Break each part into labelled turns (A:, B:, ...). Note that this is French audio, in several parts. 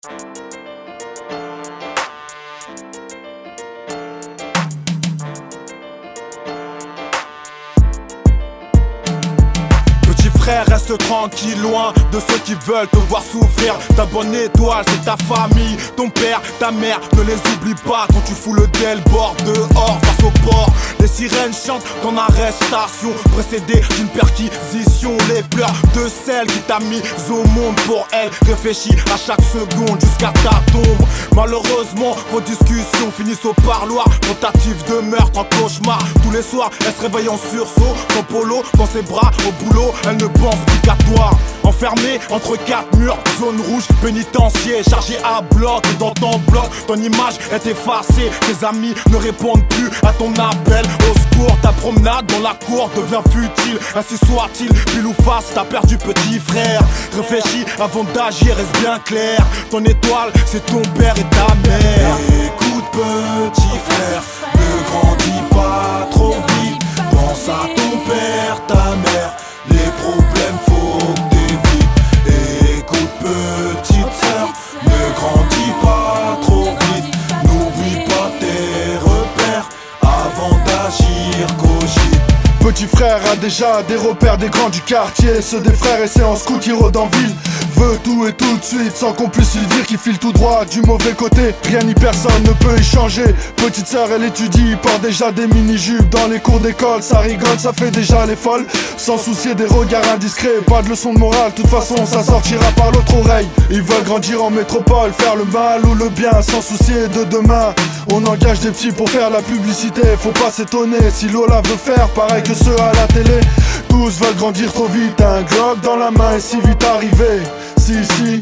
A: Frère, reste tranquille, loin de ceux qui veulent te voir souffrir. Ta bonne étoile, c'est ta famille, ton père, ta mère. Ne les oublie pas quand tu fous le bord dehors face au port. Les sirènes chantent ton arrestation, précédée d'une perquisition. Les pleurs de celle qui t'a mis au monde. Pour elle, réfléchis à chaque seconde jusqu'à ta tombe. Malheureusement, vos discussions finissent au parloir. Tentative de meurtre en cauchemar. Tous les soirs, elle se réveille en sursaut. Son polo dans ses bras au boulot. Elle ne pense plus qu'à toi. Enfermé entre quatre murs, zone rouge, pénitencier, chargé à bloc. Et dans ton bloc, ton image est effacée. Tes amis ne répondent plus à ton appel au secours. Ta promenade dans la cour devient futile. Ainsi soit-il, pile ou face, t'as perdu petit frère. Réfléchis avant d'agir, reste bien clair. Ton étoile, c'est ton père et ta mère.
B: Écoute petit frère, ne grandis pas trop vite. Pense à ton père, ta mère. Les problèmes faut que t'évites. Écoute petite sœur, ne grandis pas trop vite. N'oublie pas tes repères avant d'agir, cogite.
C: Petit frère a déjà des repères des grands du quartier. Ceux des frères et c'est en scout qui rôdent en ville. Veut tout et tout de suite sans qu'on puisse lui dire qu'il file tout droit du mauvais côté. Rien ni personne ne peut y changer. Petite sœur elle étudie, porte déjà des mini-jupes. Dans les cours d'école ça rigole, ça fait déjà les folles. Sans soucier des regards indiscrets, pas de leçon de morale. De toute façon ça sortira par l'autre oreille. Ils veulent grandir en métropole, faire le mal ou le bien sans soucier de demain. On engage des petits pour faire la publicité. Faut pas s'étonner si Lola veut faire pareil que ceux à la télé. Tous veulent grandir trop vite, un Glock dans la main et si vite arrivé. Si,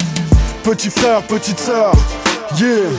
C: petit frère, petite sœur, yeah,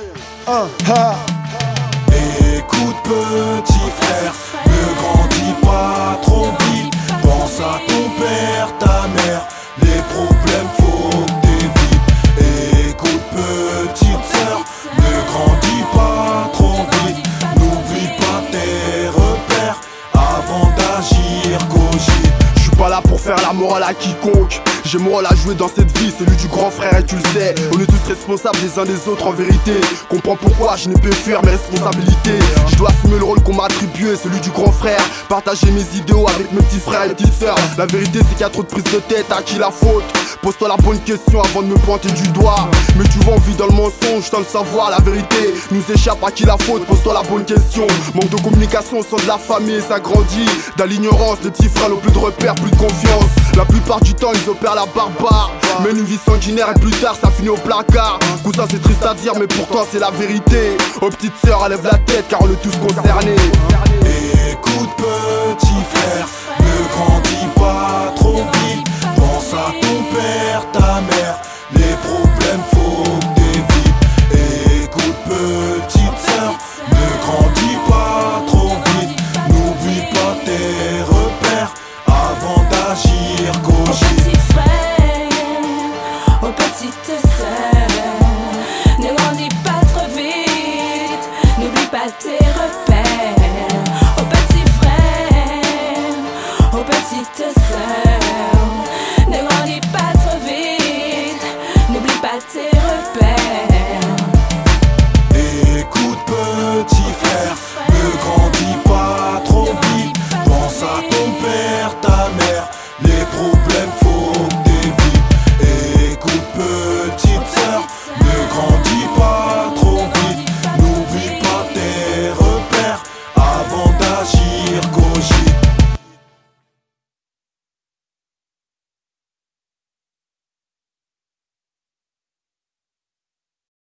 B: Écoute petit frère, ne grandis pas trop vite. Pense à ton père, ta mère. Les problèmes faut que t'évites. Écoute petite sœur, ne grandis pas trop vite. N'oublie pas tes repères avant d'agir, cogite.
D: J'suis pas là pour faire la morale à quiconque. J'ai mon rôle à jouer dans cette vie, celui du grand frère et tu le sais. On est tous responsables des uns des autres en vérité. Comprends pourquoi je ne peux fuir mes responsabilités. Je dois assumer le rôle qu'on m'a attribué, celui du grand frère. Partager mes idéaux avec mes petits frères et petites sœurs. La vérité c'est qu'il y a trop de prise de tête, à qui la faute? Pose-toi la bonne question avant de me pointer du doigt. Mais tu vois on vit dans le mensonge, sans le savoir, la vérité nous échappe, à qui la faute? Pose-toi la bonne question. Manque de communication au sein de la famille, ça grandit. Dans l'ignorance, les petits frères n'ont plus de repères, plus de confiance. La plupart du temps ils opèrent la barbare. Mène une vie sanguinaire et plus tard ça finit au placard. Cousin c'est triste à dire mais pourtant c'est la vérité. Aux petites sœurs lève la tête car on est tous concernés.
B: Écoute petit frère, ne grandis pas trop vite. Pense à ton père, ta mère.